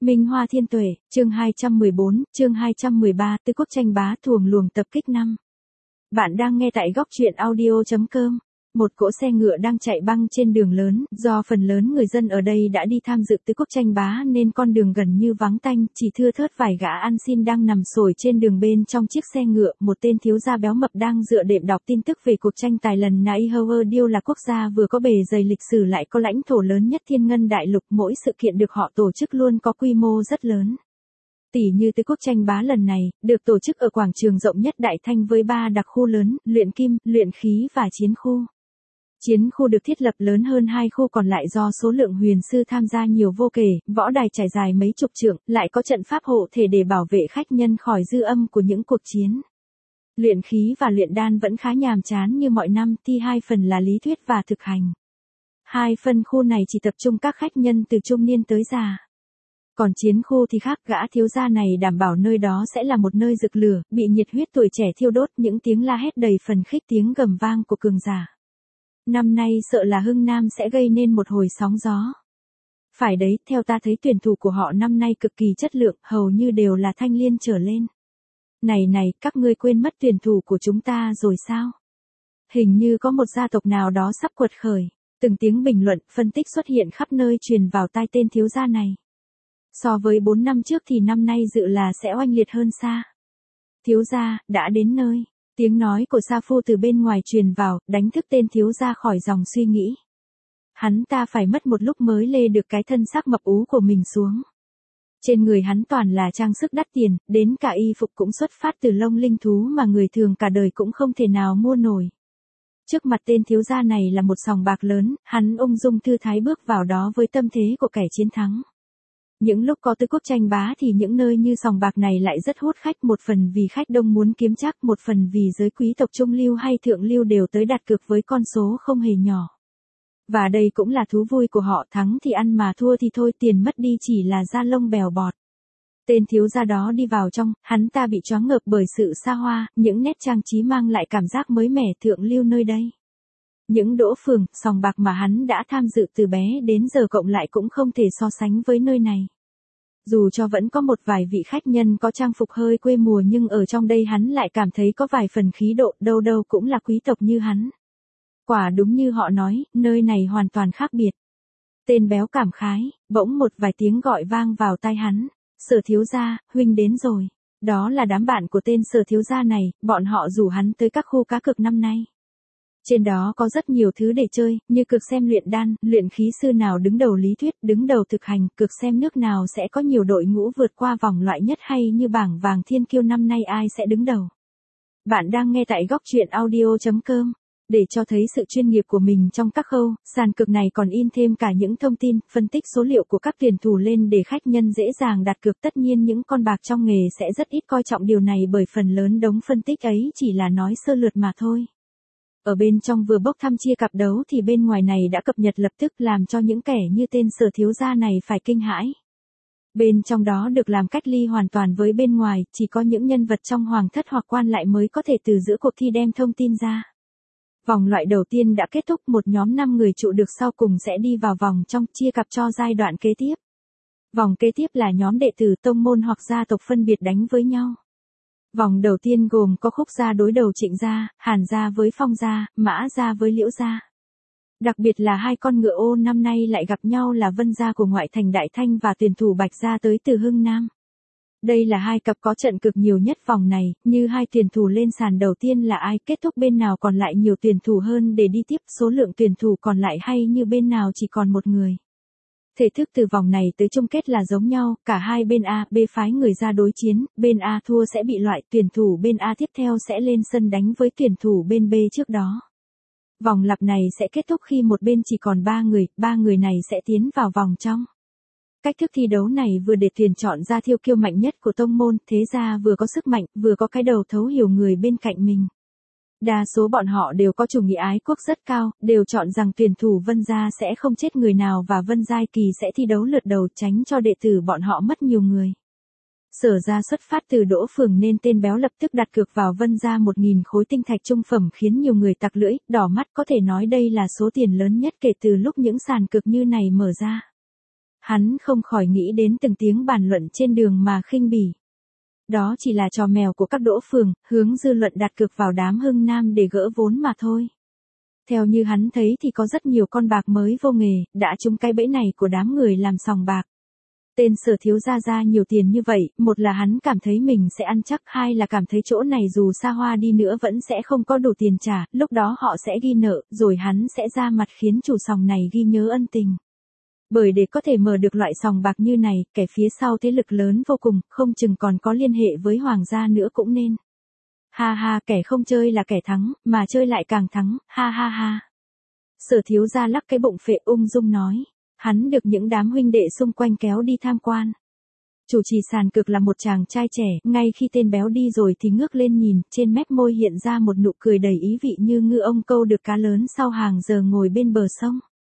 Minh Hoa Thiên Tuệ, chương 214, chương 213, Tứ Quốc tranh bá thuồng luồng tập kích 5. Bạn đang nghe tại góc truyện audio.com. Một cỗ xe ngựa đang chạy băng trên đường lớn, do phần lớn người dân ở đây đã đi tham dự Tứ Quốc tranh bá nên con đường gần như vắng tanh, chỉ thưa thớt vài gã ăn xin đang nằm sồi trên đường bên trong chiếc xe ngựa. Một tên thiếu gia béo mập đang dựa đệm đọc tin tức về cuộc tranh tài lần này. Howard Deal là quốc gia vừa có bề dày lịch sử lại có lãnh thổ lớn nhất Thiên Ngân Đại Lục, mỗi sự kiện được họ tổ chức luôn có quy mô rất lớn. Tỷ như Tứ Quốc tranh bá lần này, được tổ chức ở quảng trường rộng nhất Đại Thanh với 3 đặc khu lớn, luyện kim, luyện khí và chiến khu. Chiến khu được thiết lập lớn hơn 2 khu còn lại do số lượng huyền sư tham gia nhiều vô kể, võ đài trải dài mấy chục trượng, lại có trận pháp hộ thể để bảo vệ khách nhân khỏi dư âm của những cuộc chiến. Luyện khí và luyện đan vẫn khá nhàm chán như mọi năm, thi 2 phần là lý thuyết và thực hành. 2 phân khu này chỉ tập trung các khách nhân từ trung niên tới già. Còn chiến khu thì khác, gã thiếu gia này đảm bảo nơi đó sẽ là một nơi rực lửa, bị nhiệt huyết tuổi trẻ thiêu đốt, những tiếng la hét đầy phần khích, tiếng gầm vang của cường giả. Năm nay sợ là Hưng Nam sẽ gây nên một hồi sóng gió. Phải đấy, theo ta thấy tuyển thủ của họ năm nay cực kỳ chất lượng, hầu như đều là thanh liên trở lên. Này, các ngươi quên mất tuyển thủ của chúng ta rồi sao? Hình như có một gia tộc nào đó sắp quật khởi. Từng tiếng bình luận, phân tích xuất hiện khắp nơi truyền vào tai tên thiếu gia này. So với 4 năm trước thì năm nay dự là sẽ oanh liệt hơn xa. Thiếu gia, đã đến nơi. Tiếng nói của Sa Phu từ bên ngoài truyền vào, đánh thức tên thiếu gia khỏi dòng suy nghĩ. Hắn ta phải mất một lúc mới lê được cái thân xác mập ú của mình xuống. Trên người hắn toàn là trang sức đắt tiền, đến cả y phục cũng xuất phát từ lông linh thú mà người thường cả đời cũng không thể nào mua nổi. Trước mặt tên thiếu gia này là một sòng bạc lớn, hắn ung dung thư thái bước vào đó với tâm thế của kẻ chiến thắng. Những lúc có Tứ Quốc tranh bá thì những nơi như sòng bạc này lại rất hút khách, một phần vì khách đông muốn kiếm trác, một phần vì giới quý tộc trung lưu hay thượng lưu đều tới đặt cược với con số không hề nhỏ. Và đây cũng là thú vui của họ, thắng thì ăn mà thua thì thôi, tiền mất đi chỉ là da lông bèo bọt. Tên thiếu gia đó đi vào trong, hắn ta bị choáng ngợp bởi sự xa hoa, những nét trang trí mang lại cảm giác mới mẻ thượng lưu nơi đây. Những đỗ phường, sòng bạc mà hắn đã tham dự từ bé đến giờ cộng lại cũng không thể so sánh với nơi này. Dù cho vẫn có một vài vị khách nhân có trang phục hơi quê mùa nhưng ở trong đây hắn lại cảm thấy có vài phần khí độ, đâu đâu cũng là quý tộc như hắn. Quả đúng như họ nói, nơi này hoàn toàn khác biệt. Tên béo cảm khái, bỗng một vài tiếng gọi vang vào tai hắn. Sở thiếu gia, huynh đến rồi. Đó là đám bạn của tên Sở thiếu gia này, bọn họ rủ hắn tới các khu cá cược năm nay. Trên đó có rất nhiều thứ để chơi, như cược xem luyện đan, luyện khí sư nào đứng đầu lý thuyết, đứng đầu thực hành, cược xem nước nào sẽ có nhiều đội ngũ vượt qua vòng loại nhất, hay như bảng vàng thiên kiêu năm nay ai sẽ đứng đầu. Bạn đang nghe tại góc truyện audio.com. Để cho thấy sự chuyên nghiệp của mình trong các khâu, sàn cược này còn in thêm cả những thông tin, phân tích số liệu của các tuyển thủ lên để khách nhân dễ dàng đặt cược. Tất nhiên những con bạc trong nghề sẽ rất ít coi trọng điều này bởi phần lớn đống phân tích ấy chỉ là nói sơ lược mà thôi. Ở bên trong vừa bốc thăm chia cặp đấu thì bên ngoài này đã cập nhật lập tức làm cho những kẻ như tên Sở thiếu gia này phải kinh hãi. Bên trong đó được làm cách ly hoàn toàn với bên ngoài, chỉ có những nhân vật trong hoàng thất hoặc quan lại mới có thể từ giữa cuộc thi đem thông tin ra. Vòng loại đầu tiên đã kết thúc, một nhóm 5 người trụ được sau cùng sẽ đi vào vòng trong chia cặp cho giai đoạn kế tiếp. Vòng kế tiếp là nhóm đệ tử tông môn hoặc gia tộc phân biệt đánh với nhau. Vòng đầu tiên gồm có Khúc gia đối đầu Trịnh gia, Hàn gia với Phong gia, Mã gia với Liễu gia. Đặc biệt là 2 con ngựa ô năm nay lại gặp nhau là Vân gia của ngoại thành Đại Thanh và tuyển thủ Bạch gia tới từ Hưng Nam. Đây là 2 cặp có trận cực nhiều nhất vòng này, như 2 tuyển thủ lên sàn đầu tiên là ai, kết thúc bên nào còn lại nhiều tuyển thủ hơn để đi tiếp, số lượng tuyển thủ còn lại hay như bên nào chỉ còn một người. Thể thức từ vòng này tới chung kết là giống nhau, cả hai bên A, B phái người ra đối chiến, bên A thua sẽ bị loại, tuyển thủ bên A tiếp theo sẽ lên sân đánh với tuyển thủ bên B trước đó. Vòng lặp này sẽ kết thúc khi một bên chỉ còn 3 người này sẽ tiến vào vòng trong. Cách thức thi đấu này vừa để tuyển chọn ra thiêu kiêu mạnh nhất của tông môn, thế ra vừa có sức mạnh, vừa có cái đầu thấu hiểu người bên cạnh mình. Đa số bọn họ đều có chủ nghĩa ái quốc rất cao, đều chọn rằng tuyển thủ Vân gia sẽ không chết người nào và Vân Giai Kỳ sẽ thi đấu lượt đầu tránh cho đệ tử bọn họ mất nhiều người. Sở ra xuất phát từ Đỗ Phường nên tên béo lập tức đặt cược vào Vân gia 1.000 khối tinh thạch trung phẩm khiến nhiều người tặc lưỡi, đỏ mắt, có thể nói đây là số tiền lớn nhất kể từ lúc những sàn cược như này mở ra. Hắn không khỏi nghĩ đến từng tiếng bàn luận trên đường mà khinh bỉ. Đó chỉ là trò mèo của các đỗ phường, hướng dư luận đặt cược vào đám Hưng Nam để gỡ vốn mà thôi. Theo như hắn thấy thì có rất nhiều con bạc mới vô nghề, đã trúng cái bẫy này của đám người làm sòng bạc. Tên Sở thiếu gia ra nhiều tiền như vậy, một là hắn cảm thấy mình sẽ ăn chắc, hai là cảm thấy chỗ này dù xa hoa đi nữa vẫn sẽ không có đủ tiền trả, lúc đó họ sẽ ghi nợ, rồi hắn sẽ ra mặt khiến chủ sòng này ghi nhớ ân tình. Bởi để có thể mở được loại sòng bạc như này, kẻ phía sau thế lực lớn vô cùng, không chừng còn có liên hệ với hoàng gia nữa cũng nên. Ha ha, kẻ không chơi là kẻ thắng, mà chơi lại càng thắng, ha ha ha. Sở thiếu gia lắc cái bụng phệ ung dung nói. Hắn được những đám huynh đệ xung quanh kéo đi tham quan. Chủ trì sàn cược là một chàng trai trẻ, ngay khi tên béo đi rồi thì ngước lên nhìn, trên mép môi hiện ra một nụ cười đầy ý vị như ngư ông câu được cá lớn sau hàng giờ ngồi bên bờ sông.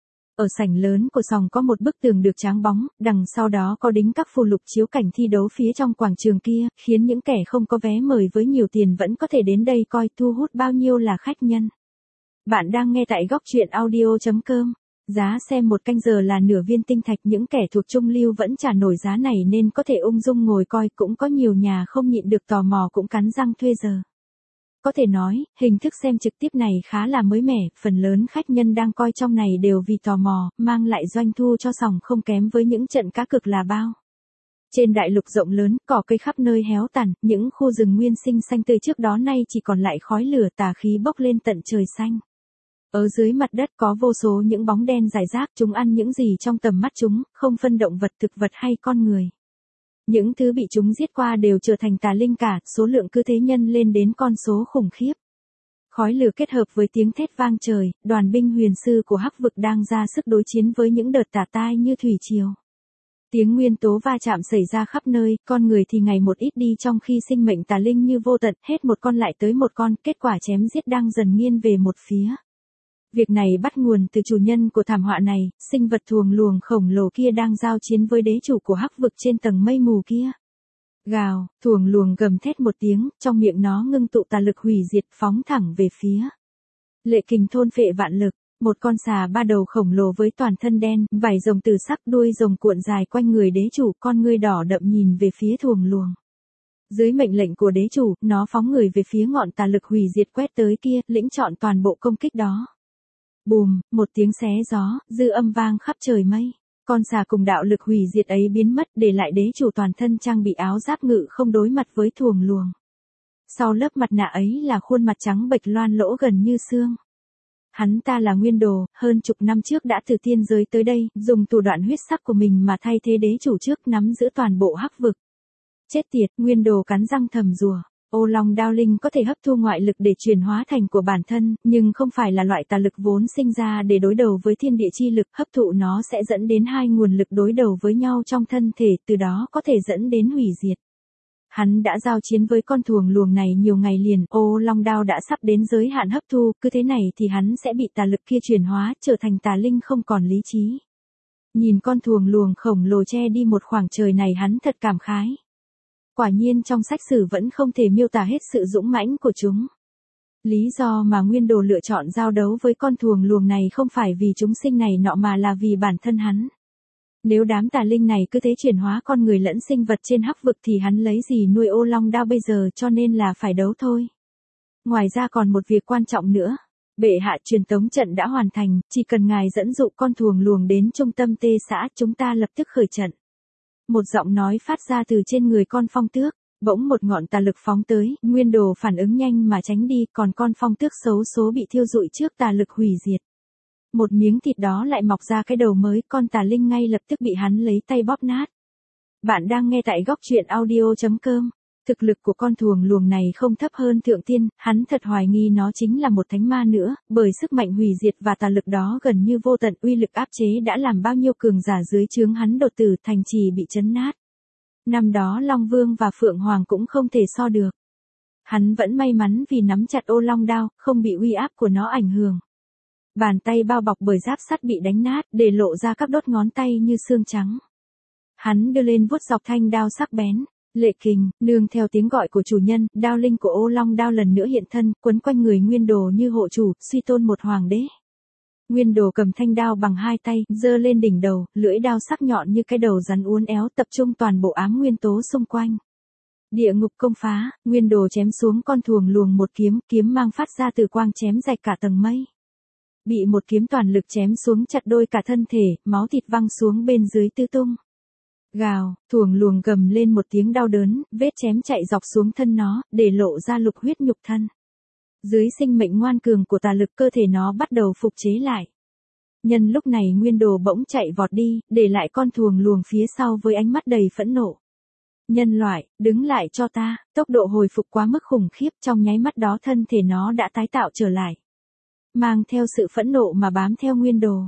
Ở sảnh lớn của sòng có một bức tường được tráng bóng, đằng sau đó có đính các phù lục chiếu cảnh thi đấu phía trong quảng trường kia, khiến những kẻ không có vé mời với nhiều tiền vẫn có thể đến đây coi, thu hút bao nhiêu là khách nhân. Bạn đang nghe tại góc truyện audio.com. Giá xem một canh giờ là nửa viên tinh thạch, những kẻ thuộc trung lưu vẫn trả nổi giá này nên có thể ung dung ngồi coi, cũng có nhiều nhà không nhịn được tò mò cũng cắn răng thuê giờ. Có thể nói, hình thức xem trực tiếp này khá là mới mẻ, phần lớn khách nhân đang coi trong này đều vì tò mò, mang lại doanh thu cho sòng không kém với những trận cá cược là bao. Trên đại lục rộng lớn, cỏ cây khắp nơi héo tàn, những khu rừng nguyên sinh xanh tươi trước đó nay chỉ còn lại khói lửa tà khí bốc lên tận trời xanh. Ở dưới mặt đất có vô số những bóng đen rải rác, chúng ăn những gì trong tầm mắt chúng, không phân động vật, thực vật hay con người. Những thứ bị chúng giết qua đều trở thành tà linh cả, số lượng cứ thế nhân lên đến con số khủng khiếp. Khói lửa kết hợp với tiếng thét vang trời, đoàn binh huyền sư của Hắc vực đang ra sức đối chiến với những đợt tà tai như thủy triều. Tiếng nguyên tố va chạm xảy ra khắp nơi, con người thì ngày một ít đi trong khi sinh mệnh tà linh như vô tận, hết một con lại tới một con, kết quả chém giết đang dần nghiêng về một phía. Việc này bắt nguồn từ chủ nhân của thảm họa này, sinh vật thuồng luồng khổng lồ kia đang giao chiến với đế chủ của Hắc vực trên tầng mây mù kia. Gào, thuồng luồng gầm thét một tiếng, trong miệng nó ngưng tụ tà lực hủy diệt phóng thẳng về phía. Lệ kình thôn phệ vạn lực, một con xà ba đầu khổng lồ với toàn thân đen, vảy rồng từ sắc, đuôi rồng cuộn dài quanh người đế chủ, con ngươi đỏ đậm nhìn về phía thuồng luồng. Dưới mệnh lệnh của đế chủ, nó phóng người về phía ngọn tà lực hủy diệt quét tới kia, lĩnh trọn toàn bộ công kích đó. Bùm, một tiếng xé gió, dư âm vang khắp trời mây. Con xà cùng đạo lực hủy diệt ấy biến mất, để lại đế chủ toàn thân trang bị áo giáp ngự không đối mặt với thuồng luồng. Sau lớp mặt nạ ấy là khuôn mặt trắng bệch loan lỗ gần như xương. Hắn ta là Nguyên Đồ, hơn chục năm trước đã từ tiên giới tới đây, dùng thủ đoạn huyết sắc của mình mà thay thế đế chủ trước, nắm giữ toàn bộ Hắc vực. Chết tiệt, Nguyên Đồ cắn răng thầm rủa. Ô Long Đao Linh có thể hấp thu ngoại lực để chuyển hóa thành của bản thân, nhưng không phải là loại tà lực vốn sinh ra để đối đầu với thiên địa chi lực, hấp thụ nó sẽ dẫn đến hai nguồn lực đối đầu với nhau trong thân thể, từ đó có thể dẫn đến hủy diệt. Hắn đã giao chiến với con thuồng luồng này nhiều ngày liền, Ô Long Đao đã sắp đến giới hạn hấp thu, cứ thế này thì hắn sẽ bị tà lực kia chuyển hóa, trở thành tà linh không còn lý trí. Nhìn con thuồng luồng khổng lồ che đi một khoảng trời này, hắn thật cảm khái. Quả nhiên trong sách sử vẫn không thể miêu tả hết sự dũng mãnh của chúng. Lý do mà Nguyên Đồ lựa chọn giao đấu với con thuồng luồng này không phải vì chúng sinh này nọ mà là vì bản thân hắn. Nếu đám tà linh này cứ thế chuyển hóa con người lẫn sinh vật trên Hắc vực thì hắn lấy gì nuôi Ô Long Đao bây giờ, cho nên là phải đấu thôi. Ngoài ra còn một việc quan trọng nữa. Bệ hạ, truyền tống trận đã hoàn thành, chỉ cần ngài dẫn dụ con thuồng luồng đến trung tâm tê xã, chúng ta lập tức khởi trận. Một giọng nói phát ra từ trên người con phong tước, bỗng một ngọn tà lực phóng tới, Nguyên Đồ phản ứng nhanh mà tránh đi, còn con phong tước xấu số bị thiêu rụi trước tà lực hủy diệt. Một miếng thịt đó lại mọc ra cái đầu mới, con tà linh ngay lập tức bị hắn lấy tay bóp nát. Bạn đang nghe tại góc truyện audio.com. Thực lực của con thuồng luồng này không thấp hơn thượng tiên, hắn thật hoài nghi nó chính là một thánh ma nữa, bởi sức mạnh hủy diệt và tà lực đó gần như vô tận, uy lực áp chế đã làm bao nhiêu cường giả dưới trướng hắn đột tử, thành trì bị chấn nát. Năm đó Long Vương và Phượng Hoàng cũng không thể so được. Hắn vẫn may mắn vì nắm chặt Ô Long Đao, không bị uy áp của nó ảnh hưởng. Bàn tay bao bọc bởi giáp sắt bị đánh nát, để lộ ra các đốt ngón tay như xương trắng. Hắn đưa lên vuốt dọc thanh đao sắc bén. Lệ kình, nương theo tiếng gọi của chủ nhân, đao linh của Ô Long Đao lần nữa hiện thân, quấn quanh người Nguyên Đồ như hộ chủ, suy tôn một hoàng đế. Nguyên Đồ cầm thanh đao bằng hai tay, giơ lên đỉnh đầu, lưỡi đao sắc nhọn như cái đầu rắn uốn éo tập trung toàn bộ ám nguyên tố xung quanh. Địa ngục công phá, Nguyên Đồ chém xuống con thuồng luồng một kiếm, kiếm mang phát ra từ quang chém rạch cả tầng mây. Bị một kiếm toàn lực chém xuống chặt đôi cả thân thể, máu thịt văng xuống bên dưới tứ tung. Gào, thuồng luồng gầm lên một tiếng đau đớn, vết chém chạy dọc xuống thân nó, để lộ ra lục huyết nhục thân. Dưới sinh mệnh ngoan cường của tà lực cơ thể nó bắt đầu phục chế lại. Nhân lúc này Nguyên Đồ bỗng chạy vọt đi, để lại con thuồng luồng phía sau với ánh mắt đầy phẫn nộ. Nhân loại, đứng lại cho ta, tốc độ hồi phục quá mức khủng khiếp, trong nháy mắt đó thân thể nó đã tái tạo trở lại. Mang theo sự phẫn nộ mà bám theo Nguyên Đồ.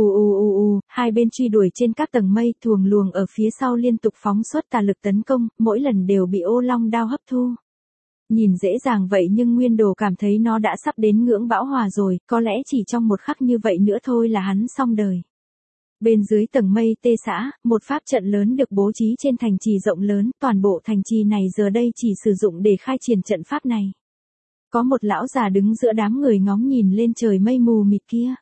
Vù, hai bên truy đuổi trên các tầng mây, thuồng luồng ở phía sau liên tục phóng xuất tà lực tấn công, mỗi lần đều bị ô long đao hấp thu. Nhìn dễ dàng vậy nhưng Nguyên Đồ cảm thấy nó đã sắp đến ngưỡng bão hòa rồi, có lẽ chỉ trong một khắc như vậy nữa thôi là hắn xong đời. Bên dưới tầng mây tê xã, một pháp trận lớn được bố trí trên thành trì rộng lớn, toàn bộ thành trì này giờ đây chỉ sử dụng để khai triển trận pháp này. Có một lão già đứng giữa đám người ngóng nhìn lên trời mây mù mịt kia.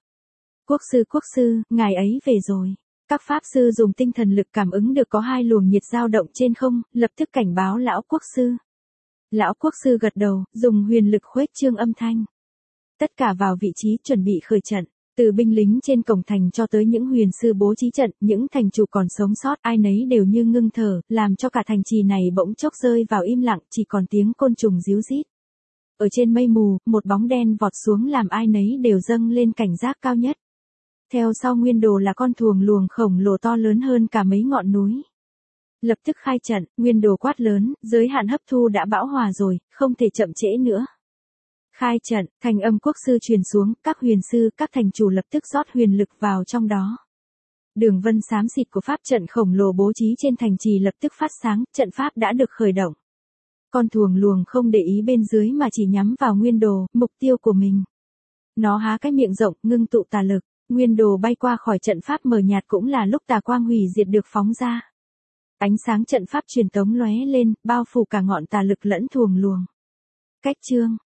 Quốc sư, ngài ấy về rồi. Các pháp sư dùng tinh thần lực cảm ứng được có hai luồng nhiệt dao động trên không, lập tức cảnh báo lão quốc sư. Lão quốc sư gật đầu, dùng huyền lực khuếch trương âm thanh. Tất cả vào vị trí chuẩn bị khởi trận. Từ binh lính trên cổng thành cho tới những huyền sư bố trí trận, những thành chủ còn sống sót, ai nấy đều như ngưng thở, làm cho cả thành trì này bỗng chốc rơi vào im lặng, chỉ còn tiếng côn trùng ríu rít. Ở trên mây mù, một bóng đen vọt xuống làm ai nấy đều dâng lên cảnh giác cao nhất. Theo sau Nguyên Đồ là con thuồng luồng khổng lồ to lớn hơn cả mấy ngọn núi. Lập tức khai trận, Nguyên Đồ quát lớn, giới hạn hấp thu đã bão hòa rồi, không thể chậm trễ nữa. Khai trận, thành âm quốc sư truyền xuống, các huyền sư, các thành chủ lập tức rót huyền lực vào trong đó. Đường vân xám xịt của pháp trận khổng lồ bố trí trên thành trì lập tức phát sáng, trận pháp đã được khởi động. Con thuồng luồng không để ý bên dưới mà chỉ nhắm vào Nguyên Đồ, mục tiêu của mình. Nó há cái miệng rộng, ngưng tụ tà lực, Nguyên Đồ bay qua khỏi trận pháp mờ nhạt cũng là lúc tà quang hủy diệt được phóng ra. Ánh sáng trận pháp truyền tống lóe lên, bao phủ cả ngọn tà lực lẫn thuồng luồng. Cách chương